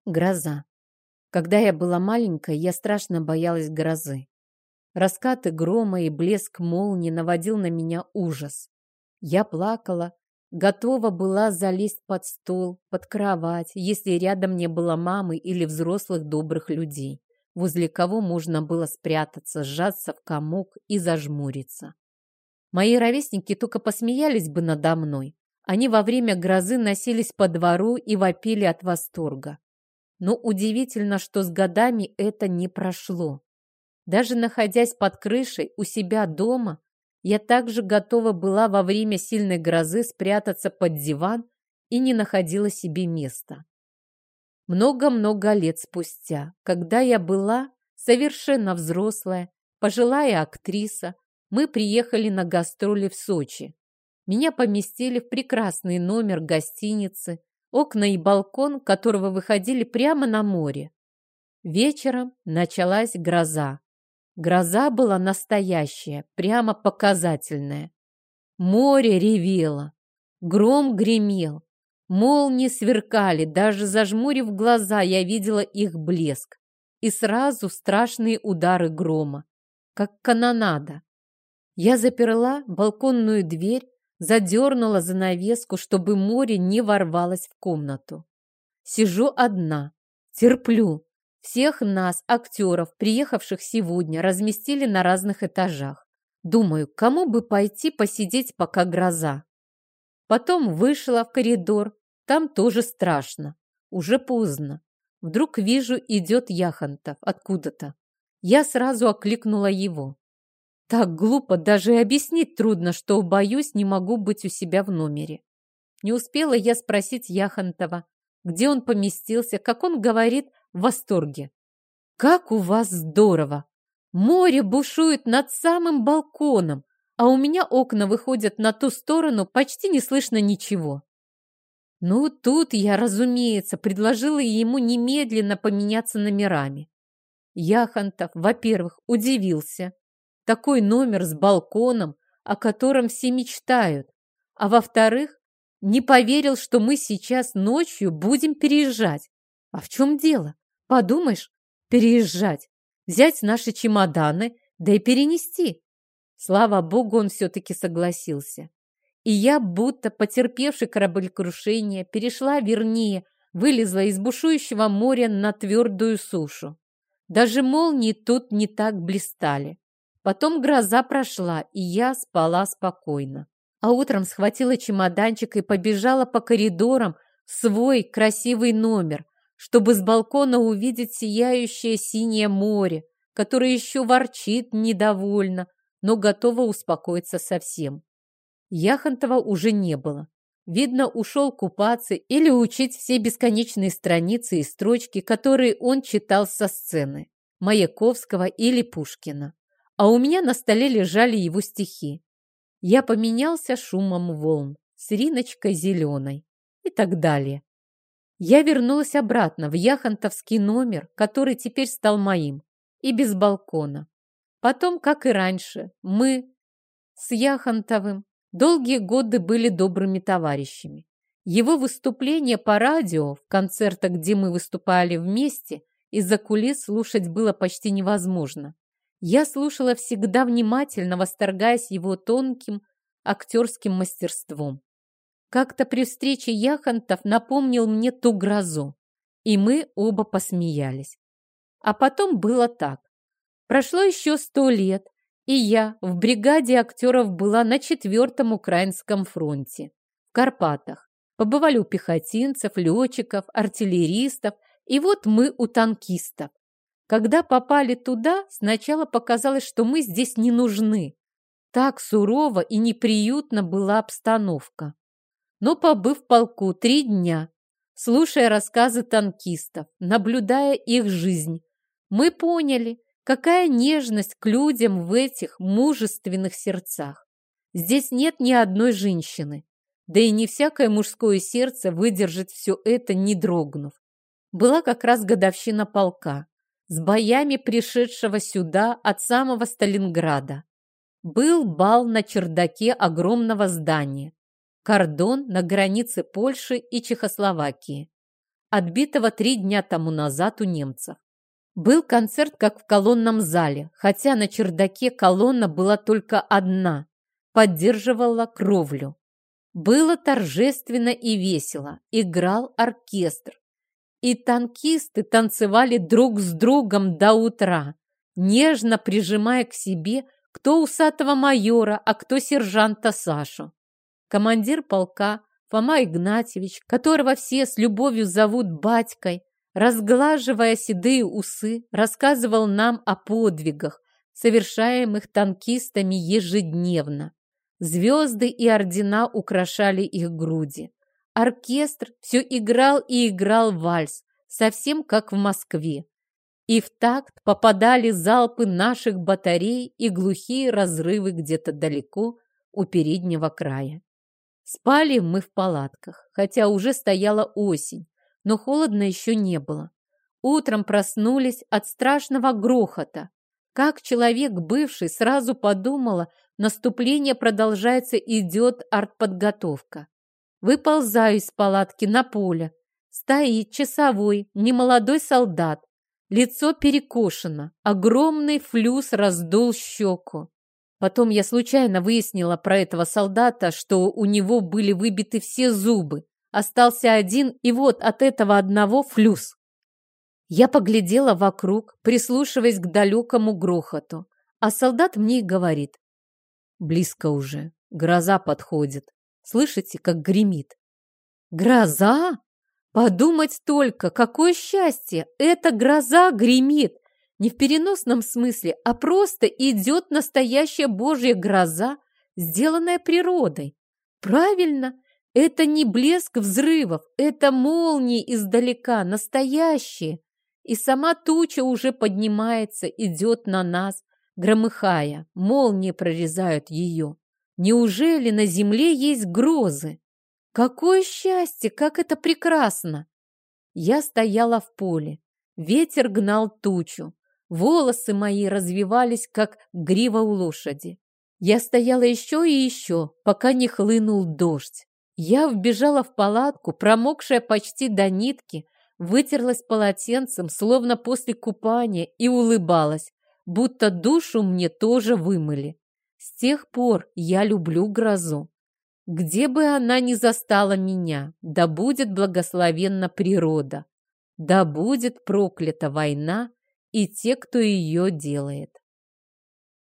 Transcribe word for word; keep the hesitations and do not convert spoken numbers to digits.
Гроза. Когда я была маленькой, я страшно боялась грозы. Раскаты грома и блеск молнии наводил на меня ужас. Я плакала, готова была залезть под стол, под кровать, если рядом не было мамы или взрослых добрых людей, возле кого можно было спрятаться, сжаться в комок и зажмуриться. Мои ровесники только посмеялись бы надо мной. Они во время грозы носились по двору и вопили от восторга. Но удивительно, что с годами это не прошло. Даже находясь под крышей у себя дома, я также готова была во время сильной грозы спрятаться под диван и не находила себе места. Много-много лет спустя, когда я была совершенно взрослая, пожилая актриса, мы приехали на гастроли в Сочи. Меня поместили в прекрасный номер гостиницы, окна и балкон которого выходили прямо на море. Вечером началась гроза. Гроза была настоящая, прямо показательная. Море ревело, гром гремел, молнии сверкали, даже зажмурив глаза, я видела их блеск. И сразу страшные удары грома, как канонада. Я заперла балконную дверь, задернула занавеску, чтобы море не ворвалось в комнату. Сижу одна, терплю. Всех нас, актеров, приехавших сегодня, разместили на разных этажах. Думаю, кому бы пойти посидеть, пока гроза. Потом вышла в коридор, там тоже страшно. Уже поздно. Вдруг вижу, идет Яхонтов откуда-то. Я сразу окликнула его. Так глупо, даже и объяснить трудно, что, боюсь, не могу быть у себя в номере. Не успела я спросить Яхонтова, где он поместился, как он говорит в восторге. «Как у вас здорово! Море бушует над самым балконом, а у меня окна выходят на ту сторону, почти не слышно ничего». Ну, тут я, разумеется, предложила ему немедленно поменяться номерами. Яхонтов, во-первых, удивился. Такой номер с балконом, о котором все мечтают. А во-вторых, не поверил, что мы сейчас ночью будем переезжать. А в чем дело? Подумаешь, переезжать, взять наши чемоданы, да и перенести. Слава богу, он все-таки согласился. И я, будто потерпевший кораблекрушение, перешла, вернее, вылезла из бушующего моря на твердую сушу. Даже молнии тут не так блистали. Потом гроза прошла, и я спала спокойно. А утром схватила чемоданчик и побежала по коридорам в свой красивый номер, чтобы с балкона увидеть сияющее синее море, которое еще ворчит недовольно, но готово успокоиться совсем. Яхонтова уже не было. Видно, ушел купаться или учить все бесконечные страницы и строчки, которые он читал со сцены Маяковского или Пушкина. А у меня на столе лежали его стихи. Я поменялся шумом волн с Риночкой зеленой и так далее. Я вернулась обратно в яхонтовский номер, который теперь стал моим, и без балкона. Потом, как и раньше, мы с Яхонтовым долгие годы были добрыми товарищами. Его выступления по радио, в концертах, где мы выступали вместе, из-за кулис слушать было почти невозможно. Я слушала всегда внимательно, восторгаясь его тонким актерским мастерством. Как-то при встрече Яхонтов напомнил мне ту грозу, и мы оба посмеялись. А потом было так. Прошло еще сто лет, и я в бригаде актеров была на четвертом Украинском фронте, в Карпатах. Побывали у пехотинцев, летчиков, артиллеристов, и вот мы у танкистов. Когда попали туда, сначала показалось, что мы здесь не нужны. Так сурово и неприютно была обстановка. Но, побыв в полку три дня, слушая рассказы танкистов, наблюдая их жизнь, мы поняли, какая нежность к людям в этих мужественных сердцах. Здесь нет ни одной женщины, да и не всякое мужское сердце выдержит все это, не дрогнув. Была как раз годовщина полка, с боями пришедшего сюда от самого Сталинграда. Был бал на чердаке огромного здания, кордон на границе Польши и Чехословакии. отбитого три дня тому назад у немцев. Был концерт, как в колонном зале, хотя на чердаке колонна была только одна, поддерживала кровлю. Было торжественно и весело, играл оркестр. И танкисты танцевали друг с другом до утра, нежно прижимая к себе кто усатого майора, а кто сержанта Сашу. Командир полка Фома Игнатьевич, которого все с любовью зовут батькой, разглаживая седые усы, рассказывал нам о подвигах, совершаемых танкистами ежедневно. Звезды и ордена украшали их груди. Оркестр все играл и играл вальс, совсем как в Москве. И в такт попадали залпы наших батарей и глухие разрывы где-то далеко у переднего края. Спали мы в палатках, хотя уже стояла осень, но холодно еще не было. Утром проснулись от страшного грохота. Как человек бывший сразу подумала, наступление продолжается, идет артподготовка. Выползаю из палатки на поле. Стоит часовой, немолодой солдат. Лицо перекошено, огромный флюс раздул щеку. Потом я случайно выяснила про этого солдата, что у него были выбиты все зубы. Остался один, и вот от этого одного флюс. Я поглядела вокруг, прислушиваясь к далекому грохоту. А солдат мне и говорит: близко уже, гроза подходит. Слышите, как гремит? Гроза? Подумать только, какое счастье! Эта гроза гремит! Не в переносном смысле, а просто идет настоящая Божья гроза, сделанная природой. Правильно, это не блеск взрывов, это молнии издалека, настоящие. И сама туча уже поднимается, идет на нас, громыхая, молнии прорезают ее. Неужели на земле есть грозы? Какое счастье, как это прекрасно! Я стояла в поле, ветер гнал тучу, волосы мои развивались, как грива у лошади. Я стояла еще и еще, пока не хлынул дождь. Я вбежала в палатку, промокшая почти до нитки, вытерлась полотенцем, словно после купания, и улыбалась, будто душу мне тоже вымыли. С тех пор я люблю грозу. Где бы она ни застала меня, да будет благословенна природа, да будет проклята война и те, кто ее делает.